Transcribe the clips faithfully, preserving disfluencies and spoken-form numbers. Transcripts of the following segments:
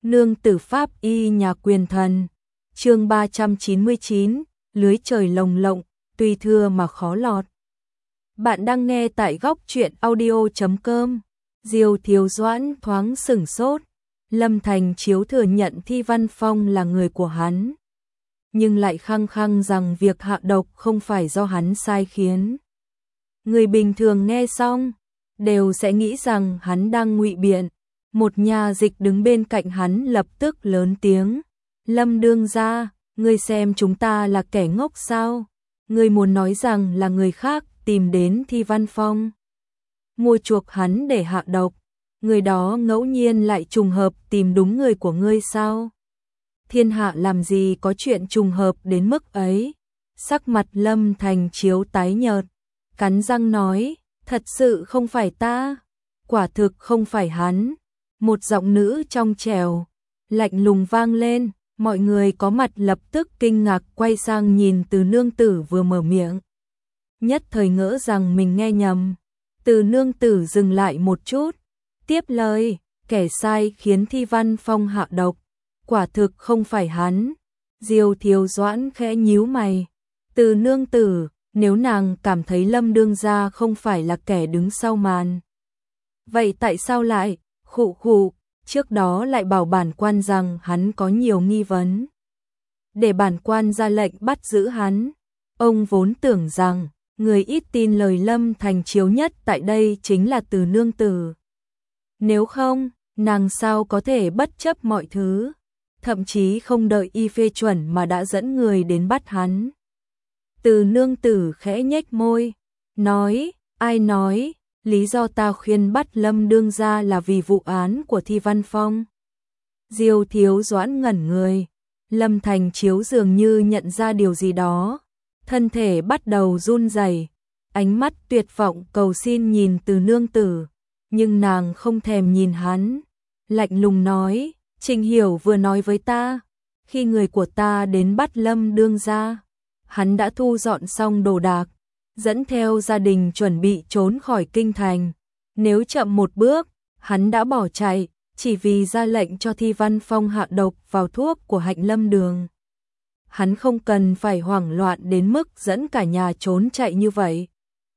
Nương tử pháp y nhà quyền thần. Chương ba trăm chín mươi chín, lưới trời lồng lộng, tuy thưa mà khó lọt. Bạn đang nghe tại góc truyện audio chấm com. Diêu Thiếu Doãn thoáng sửng sốt. Lâm Thành Chiếu thừa nhận Thi Văn Phong là người của hắn, nhưng lại khăng khăng rằng việc hạ độc không phải do hắn sai khiến. Người bình thường nghe xong đều sẽ nghĩ rằng hắn đang ngụy biện. Một nhà dịch đứng bên cạnh hắn lập tức lớn tiếng: Lâm đương gia, ngươi xem chúng ta là kẻ ngốc sao? Ngươi muốn nói rằng là người khác tìm đến Thi Văn Phong, mua chuộc hắn để hạ độc, người đó ngẫu nhiên lại trùng hợp tìm đúng người của ngươi sao? Thiên hạ làm gì có chuyện trùng hợp đến mức ấy? Sắc mặt Lâm Thành Chiếu tái nhợt, cắn răng nói: thật sự không phải ta, quả thực không phải hắn. Một giọng nữ trong trẻo, lạnh lùng vang lên, mọi người có mặt lập tức kinh ngạc quay sang nhìn Từ nương tử vừa mở miệng. Nhất thời ngỡ rằng mình nghe nhầm. Từ nương tử dừng lại một chút, tiếp lời: kẻ sai khiến Thi Văn Phong hạ độc, quả thực không phải hắn. Diêu Thiếu Doãn khẽ nhíu mày. Từ nương tử, nếu nàng cảm thấy Lâm đương gia không phải là kẻ đứng sau màn, vậy tại sao lại khụ khụ trước đó lại bảo bản quan rằng hắn có nhiều nghi vấn, để bản quan ra lệnh bắt giữ hắn? Ông vốn tưởng rằng người ít tin lời Lâm Thành Chiếu nhất tại đây chính là Từ nương tử. Nếu không, nàng sao có thể bất chấp mọi thứ, thậm chí không đợi y phê chuẩn mà đã dẫn người đến bắt hắn. Từ nương tử khẽ nhếch môi, nói: ai nói? Lý do ta khuyên bắt Lâm đương gia là vì vụ án của Thi Văn Phong. Diêu Thiếu Doãn ngẩn người. Lâm Thành Chiếu dường như nhận ra điều gì đó, thân thể bắt đầu run rẩy, ánh mắt tuyệt vọng cầu xin nhìn Từ nương tử, nhưng nàng không thèm nhìn hắn, lạnh lùng nói: Trình Hiểu vừa nói với ta, khi người của ta đến bắt Lâm đương gia, hắn đã thu dọn xong đồ đạc, dẫn theo gia đình chuẩn bị trốn khỏi kinh thành. Nếu chậm một bước, hắn đã bỏ chạy, chỉ vì ra lệnh cho Thi Văn Phong hạ độc vào thuốc của Hạnh Lâm Đường. Hắn không cần phải hoảng loạn đến mức dẫn cả nhà trốn chạy như vậy.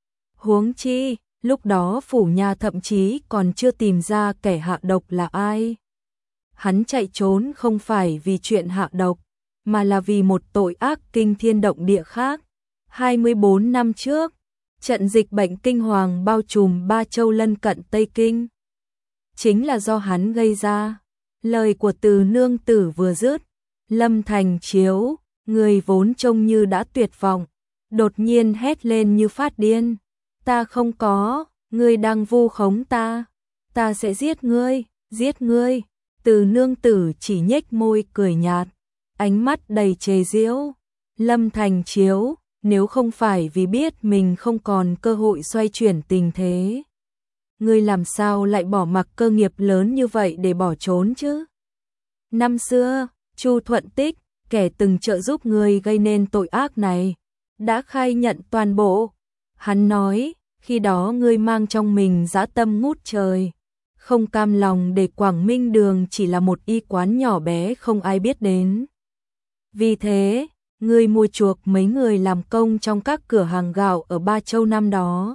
Huống chi, lúc đó phủ nhà thậm chí còn chưa tìm ra kẻ hạ độc là ai. Hắn chạy trốn không phải vì chuyện hạ độc, mà là vì một tội ác kinh thiên động địa khác. hai mươi bốn năm trước, trận dịch bệnh kinh hoàng bao trùm ba châu lân cận Tây Kinh, chính là do hắn gây ra. Lời của Từ nương tử vừa dứt, Lâm Thành Chiếu, người vốn trông như đã tuyệt vọng, đột nhiên hét lên như phát điên: ta không có, ngươi đang vu khống ta, ta sẽ giết ngươi, giết ngươi. Từ nương tử chỉ nhếch môi cười nhạt, ánh mắt đầy chế giễu. Lâm Thành Chiếu, nếu không phải vì biết mình không còn cơ hội xoay chuyển tình thế, ngươi làm sao lại bỏ mặc cơ nghiệp lớn như vậy để bỏ trốn chứ? Năm xưa, Chu Thuận Tích, kẻ từng trợ giúp ngươi gây nên tội ác này, đã khai nhận toàn bộ. Hắn nói, khi đó ngươi mang trong mình dã tâm ngút trời, không cam lòng để Quảng Minh Đường chỉ là một y quán nhỏ bé không ai biết đến. Vì thế, ngươi mua chuộc mấy người làm công trong các cửa hàng gạo ở Ba Châu năm đó,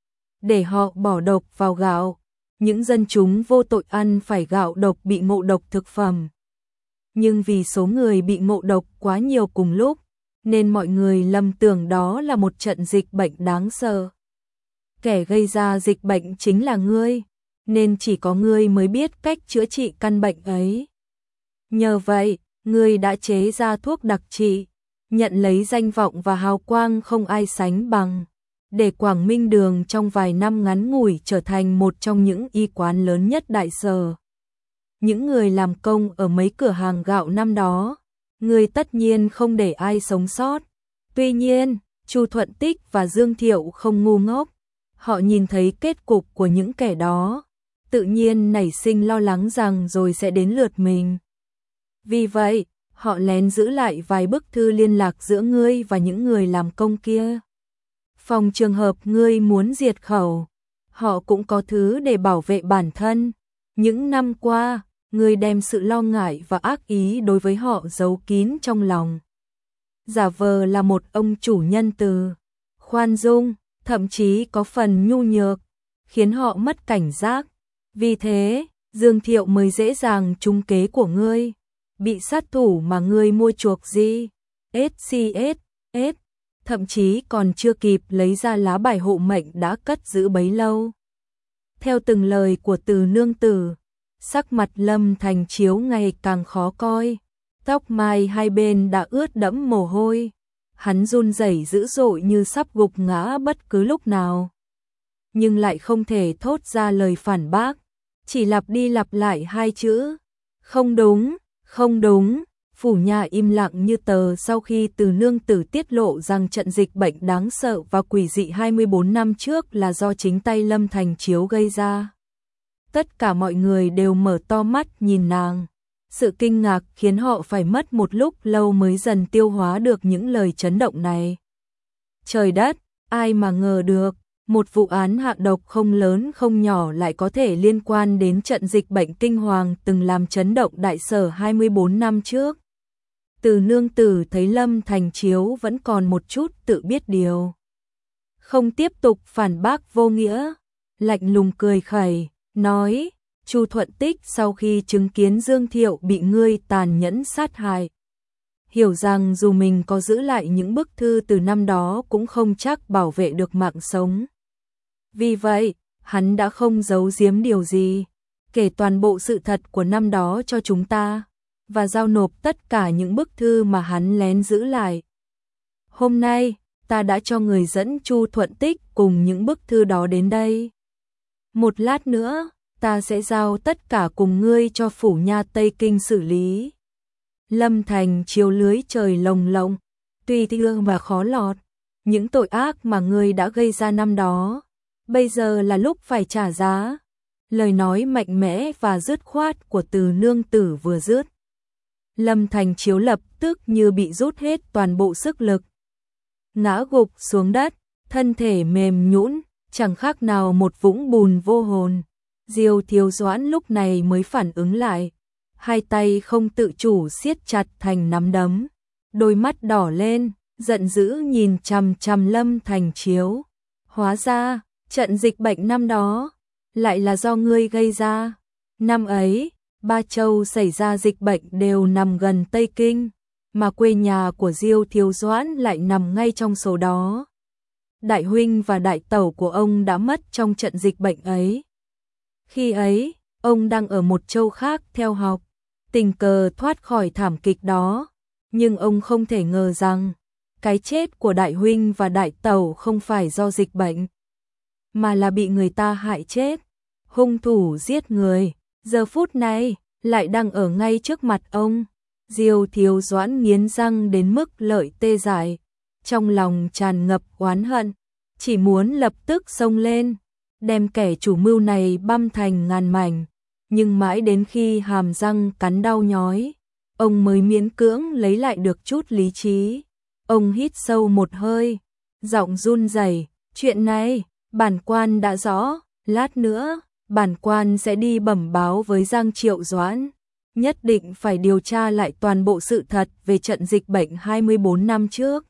để họ bỏ độc vào gạo, những dân chúng vô tội ăn phải gạo độc bị ngộ độc thực phẩm. Nhưng vì số người bị ngộ độc quá nhiều cùng lúc, nên mọi người lầm tưởng đó là một trận dịch bệnh đáng sợ. Kẻ gây ra dịch bệnh chính là ngươi, nên chỉ có ngươi mới biết cách chữa trị căn bệnh ấy. Nhờ vậy, ngươi đã chế ra thuốc đặc trị, nhận lấy danh vọng và hào quang không ai sánh bằng, để Quảng Minh Đường trong vài năm ngắn ngủi trở thành một trong những y quán lớn nhất Đại Sở. Những người làm công ở mấy cửa hàng gạo năm đó, ngươi tất nhiên không để ai sống sót. Tuy nhiên, Chu Thuận Tích và Dương Thiệu không ngu ngốc, họ nhìn thấy kết cục của những kẻ đó, tự nhiên nảy sinh lo lắng rằng rồi sẽ đến lượt mình. Vì vậy, họ lén giữ lại vài bức thư liên lạc giữa ngươi và những người làm công kia. Phòng trường hợp ngươi muốn diệt khẩu, họ cũng có thứ để bảo vệ bản thân. Những năm qua, ngươi đem sự lo ngại và ác ý đối với họ giấu kín trong lòng. Giả vờ là một ông chủ nhân từ, khoan dung, thậm chí có phần nhu nhược, khiến họ mất cảnh giác. Vì thế, Dương Thiệu mới dễ dàng trúng kế của ngươi, bị sát thủ mà ngươi mua chuộc gì, ét xê ét, S, thậm chí còn chưa kịp lấy ra lá bài hộ mệnh đã cất giữ bấy lâu. Theo từng lời của Từ nương tử, sắc mặt Lâm Thành Chiếu ngày càng khó coi, tóc mai hai bên đã ướt đẫm mồ hôi, hắn run rẩy dữ dội như sắp gục ngã bất cứ lúc nào. Nhưng lại không thể thốt ra lời phản bác, chỉ lặp đi lặp lại hai chữ, không đúng, không đúng. Phủ nhà im lặng như tờ sau khi Từ nương tử tiết lộ rằng trận dịch bệnh đáng sợ và quỷ dị hai mươi bốn năm trước là do chính tay Lâm Thành Chiếu gây ra. Tất cả mọi người đều mở to mắt nhìn nàng. Sự kinh ngạc khiến họ phải mất một lúc lâu mới dần tiêu hóa được những lời chấn động này. Trời đất, ai mà ngờ được, một vụ án hạ độc không lớn không nhỏ lại có thể liên quan đến trận dịch bệnh kinh hoàng từng làm chấn động đại sở hai mươi bốn năm trước. Từ nương tử thấy Lâm Thành Chiếu vẫn còn một chút tự biết điều, không tiếp tục phản bác vô nghĩa, lạnh lùng cười khẩy, nói, Chu Thuận Tích sau khi chứng kiến Dương Thiệu bị ngươi tàn nhẫn sát hại, hiểu rằng dù mình có giữ lại những bức thư từ năm đó cũng không chắc bảo vệ được mạng sống. Vì vậy, hắn đã không giấu giếm điều gì, kể toàn bộ sự thật của năm đó cho chúng ta, và giao nộp tất cả những bức thư mà hắn lén giữ lại. Hôm nay, ta đã cho người dẫn Chu Thuận Tích cùng những bức thư đó đến đây. Một lát nữa, ta sẽ giao tất cả cùng ngươi cho phủ nha Tây Kinh xử lý. Lâm Thành Chiếu lưới trời lồng lộng, tuy thương và khó lọt, những tội ác mà ngươi đã gây ra năm đó, bây giờ là lúc phải trả giá. Lời nói mạnh mẽ và dứt khoát của Từ nương tử vừa dứt, Lâm Thành Chiếu lập tức như bị rút hết toàn bộ sức lực, ngã gục xuống đất, thân thể mềm nhũn, chẳng khác nào một vũng bùn vô hồn. Diêu Thiếu Doãn lúc này mới phản ứng lại, hai tay không tự chủ siết chặt thành nắm đấm, đôi mắt đỏ lên, giận dữ nhìn chằm chằm Lâm Thành Chiếu. Hóa ra, trận dịch bệnh năm đó lại là do ngươi gây ra. Năm ấy, Ba Châu xảy ra dịch bệnh đều nằm gần Tây Kinh, mà quê nhà của Diêu Thiếu Doãn lại nằm ngay trong số đó. Đại huynh và đại tẩu của ông đã mất trong trận dịch bệnh ấy. Khi ấy, ông đang ở một châu khác theo học, tình cờ thoát khỏi thảm kịch đó, nhưng ông không thể ngờ rằng cái chết của đại huynh và đại tẩu không phải do dịch bệnh, mà là bị người ta hại chết. Hung thủ giết người, giờ phút này lại đang ở ngay trước mặt ông. Diêu Thiếu Doãn nghiến răng đến mức lợi tê dại, trong lòng tràn ngập oán hận, chỉ muốn lập tức xông lên, đem kẻ chủ mưu này băm thành ngàn mảnh. Nhưng mãi đến khi hàm răng cắn đau nhói, ông mới miễn cưỡng lấy lại được chút lý trí. Ông hít sâu một hơi, giọng run rẩy, chuyện này, bản quan đã rõ, lát nữa, bản quan sẽ đi bẩm báo với Giang Triệu Doãn, nhất định phải điều tra lại toàn bộ sự thật về trận dịch bệnh hai mươi bốn năm trước.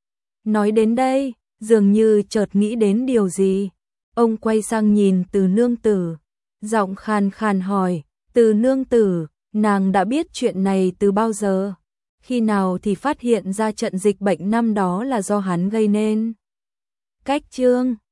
Nói đến đây, dường như chợt nghĩ đến điều gì, ông quay sang nhìn Từ nương tử, giọng khàn khàn hỏi, Từ nương tử, nàng đã biết chuyện này từ bao giờ? Khi nào thì phát hiện ra trận dịch bệnh năm đó là do hắn gây nên? Cách chương